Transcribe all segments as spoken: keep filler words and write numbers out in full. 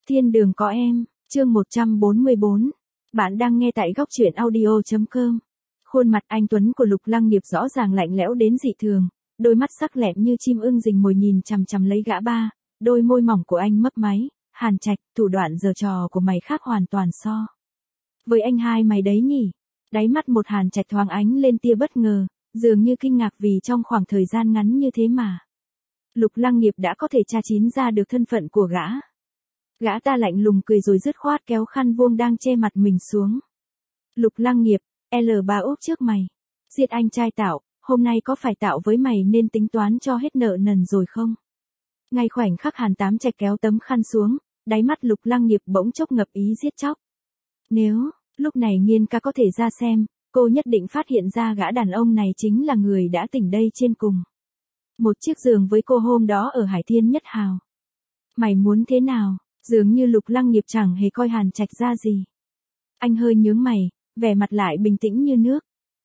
Thiên đường có em, chương một trăm bốn mươi bốn. Bạn đang nghe tại góc truyện audio chấm com. Khuôn mặt anh Tuấn của Lục Lăng Nghiệp rõ ràng lạnh lẽo đến dị thường, đôi mắt sắc lẹm như chim ưng rình mồi nhìn chằm chằm lấy gã ba, đôi môi mỏng của anh mấp máy, Hàn Trạch, thủ đoạn giở trò của mày khác hoàn toàn so với anh hai mày đấy nhỉ. Đáy mắt một Hàn Trạch thoáng ánh lên tia bất ngờ, dường như kinh ngạc vì trong khoảng thời gian ngắn như thế mà Lục Lăng Nghiệp đã có thể tra chín ra được thân phận của gã. Gã ta lạnh lùng cười rồi dứt khoát kéo khăn vuông đang che mặt mình xuống. Lục Lăng Nghiệp, L ba úp trước mày. Giết anh trai Tạo, hôm nay có phải Tạo với mày nên tính toán cho hết nợ nần rồi không? Ngay khoảnh khắc Hàn Tám Trạch kéo tấm khăn xuống, đáy mắt Lục Lăng Nghiệp bỗng chốc ngập ý giết chóc. Nếu, lúc này Nghiên ca có thể ra xem, cô nhất định phát hiện ra gã đàn ông này chính là người đã tỉnh đây trên cùng một chiếc giường với cô hôm đó ở Hải Thiên Nhất Hào. Mày muốn thế nào? Dường như Lục Lăng Nghiệp chẳng hề coi Hàn Trạch ra gì. Anh hơi nhướng mày, vẻ mặt lại bình tĩnh như nước.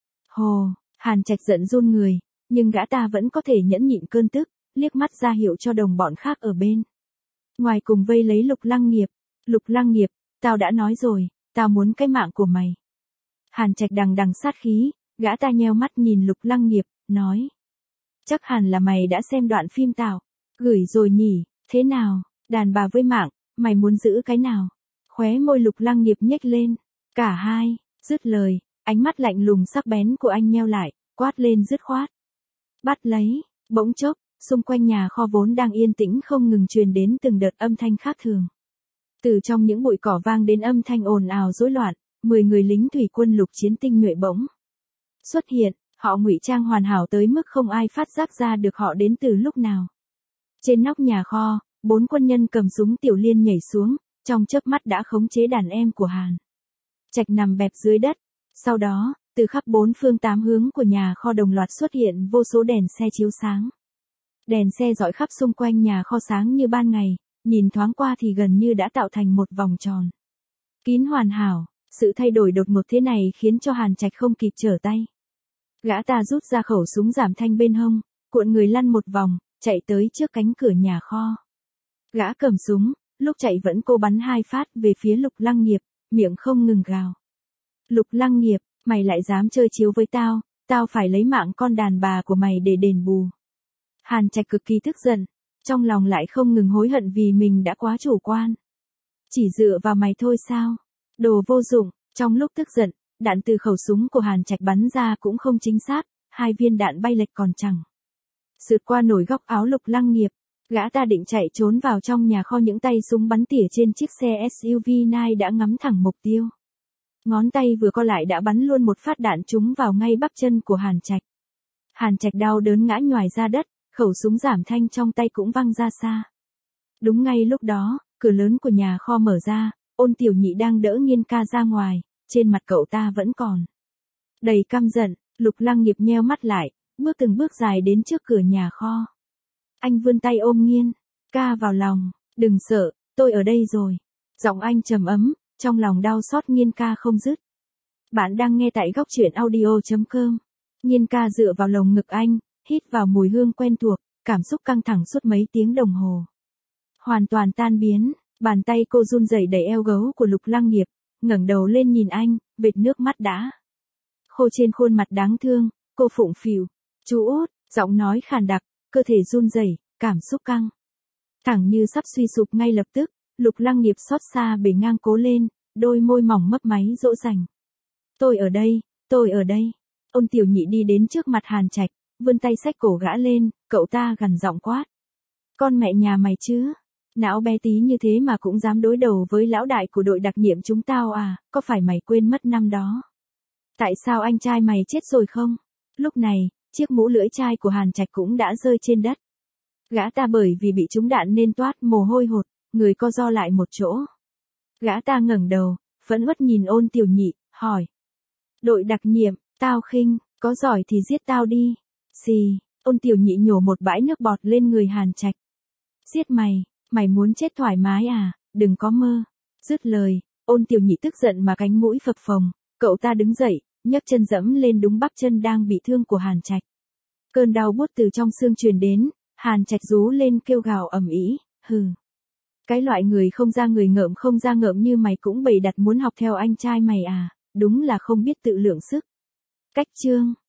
Hồ, Hàn Trạch giận run người, nhưng gã ta vẫn có thể nhẫn nhịn cơn tức, liếc mắt ra hiệu cho đồng bọn khác ở bên ngoài cùng vây lấy Lục Lăng Nghiệp. Lục Lăng Nghiệp, tao đã nói rồi, tao muốn cái mạng của mày. Hàn Trạch đằng đằng sát khí, gã ta nheo mắt nhìn Lục Lăng Nghiệp, nói. Chắc hẳn là mày đã xem đoạn phim Tao gửi rồi nhỉ, thế nào, đàn bà với mạng, mày muốn giữ cái nào? Khóe môi Lục Lăng Nghiệp nhếch lên. Cả hai, dứt lời, ánh mắt lạnh lùng sắc bén của anh nheo lại, quát lên dứt khoát. Bắt lấy, bỗng chốc, xung quanh nhà kho vốn đang yên tĩnh không ngừng truyền đến từng đợt âm thanh khác thường. Từ trong những bụi cỏ vang đến âm thanh ồn ào rối loạn, mười người lính thủy quân lục chiến tinh nhuệ bỗng xuất hiện, họ ngụy trang hoàn hảo tới mức không ai phát giác ra được họ đến từ lúc nào. Trên nóc nhà kho, bốn quân nhân cầm súng tiểu liên nhảy xuống, trong chớp mắt đã khống chế đàn em của Hàn Trạch nằm bẹp dưới đất. Sau đó, từ khắp bốn phương tám hướng của nhà kho đồng loạt xuất hiện vô số đèn xe chiếu sáng. Đèn xe rọi khắp xung quanh nhà kho sáng như ban ngày, nhìn thoáng qua thì gần như đã tạo thành một vòng tròn kín hoàn hảo. Sự thay đổi đột ngột thế này khiến cho Hàn Trạch không kịp trở tay. Gã ta rút ra khẩu súng giảm thanh bên hông, cuộn người lăn một vòng, chạy tới trước cánh cửa nhà kho. Gã cầm súng, lúc chạy vẫn cố bắn hai phát về phía Lục Lăng Nghiệp, miệng không ngừng gào. Lục Lăng Nghiệp, mày lại dám chơi chiếu với tao, tao phải lấy mạng con đàn bà của mày để đền bù. Hàn Trạch cực kỳ tức giận, trong lòng lại không ngừng hối hận vì mình đã quá chủ quan. Chỉ dựa vào mày thôi sao? Đồ vô dụng. Trong lúc tức giận, đạn từ khẩu súng của Hàn Trạch bắn ra cũng không chính xác, hai viên đạn bay lệch còn chẳng sượt qua nổi góc áo Lục Lăng Nghiệp. Gã ta định chạy trốn vào trong nhà kho, những tay súng bắn tỉa trên chiếc xe ét u vê chín đã ngắm thẳng mục tiêu. Ngón tay vừa co lại đã bắn luôn một phát đạn trúng vào ngay bắp chân của Hàn Trạch. Hàn Trạch đau đớn ngã nhoài ra đất, khẩu súng giảm thanh trong tay cũng văng ra xa. Đúng ngay lúc đó, cửa lớn của nhà kho mở ra, Ôn Tiểu Nhị đang đỡ Nghiên ca ra ngoài, trên mặt cậu ta vẫn còn đầy căm giận. Lục Lăng Nghiệp nheo mắt lại, bước từng bước dài đến trước cửa nhà kho. Anh vươn tay ôm Nghiên ca vào lòng. Đừng sợ, tôi ở đây rồi. Giọng anh trầm ấm, trong lòng đau xót Nghiên ca không dứt. Bạn đang nghe tại góc truyện audio chấm com. Nghiên ca dựa vào lồng ngực anh, hít vào mùi hương quen thuộc, cảm xúc căng thẳng suốt mấy tiếng đồng hồ hoàn toàn tan biến. Bàn tay cô run rẩy đẩy eo gấu của Lục Lăng Nghiệp, ngẩng đầu lên nhìn anh, vệt nước mắt đã khô trên khuôn mặt đáng thương. Cô phụng phịu, chú út, giọng nói khàn đặc, cơ thể run rẩy, cảm xúc căng thẳng như sắp suy sụp ngay lập tức. Lục Lăng Nghiệp xót xa bề ngang cố lên, đôi môi mỏng mấp máy dỗ dành. Tôi ở đây, tôi ở đây. Ôn Tiểu Nhị đi đến trước mặt Hàn Trạch, vươn tay xách cổ gã lên, cậu ta gằn giọng quát. Con mẹ nhà mày chứ? Não bé tí như thế mà cũng dám đối đầu với lão đại của đội đặc nhiệm chúng tao à, có phải mày quên mất năm đó? Tại sao anh trai mày chết rồi không? Lúc này, chiếc mũ lưỡi chai của Hàn Trạch cũng đã rơi trên đất. Gã ta bởi vì bị trúng đạn nên toát mồ hôi hột, người co ro lại một chỗ. Gã ta ngẩng đầu, phẫn uất nhìn Ôn Tiểu Nhị, hỏi. Đội đặc nhiệm, tao khinh, có giỏi thì giết tao đi. Xì, Ôn Tiểu Nhị nhổ một bãi nước bọt lên người Hàn Trạch. Giết mày. Mày muốn chết thoải mái à, đừng có mơ. Dứt lời, Ôn Tiểu Nhị tức giận mà cánh mũi phập phồng, cậu ta đứng dậy, nhấc chân dẫm lên đúng bắp chân đang bị thương của Hàn Trạch. Cơn đau buốt từ trong xương truyền đến, Hàn Trạch rú lên kêu gào ầm ĩ, hừ. Cái loại người không ra người ngợm không ra ngợm như mày cũng bày đặt muốn học theo anh trai mày à, đúng là không biết tự lượng sức. Cách chương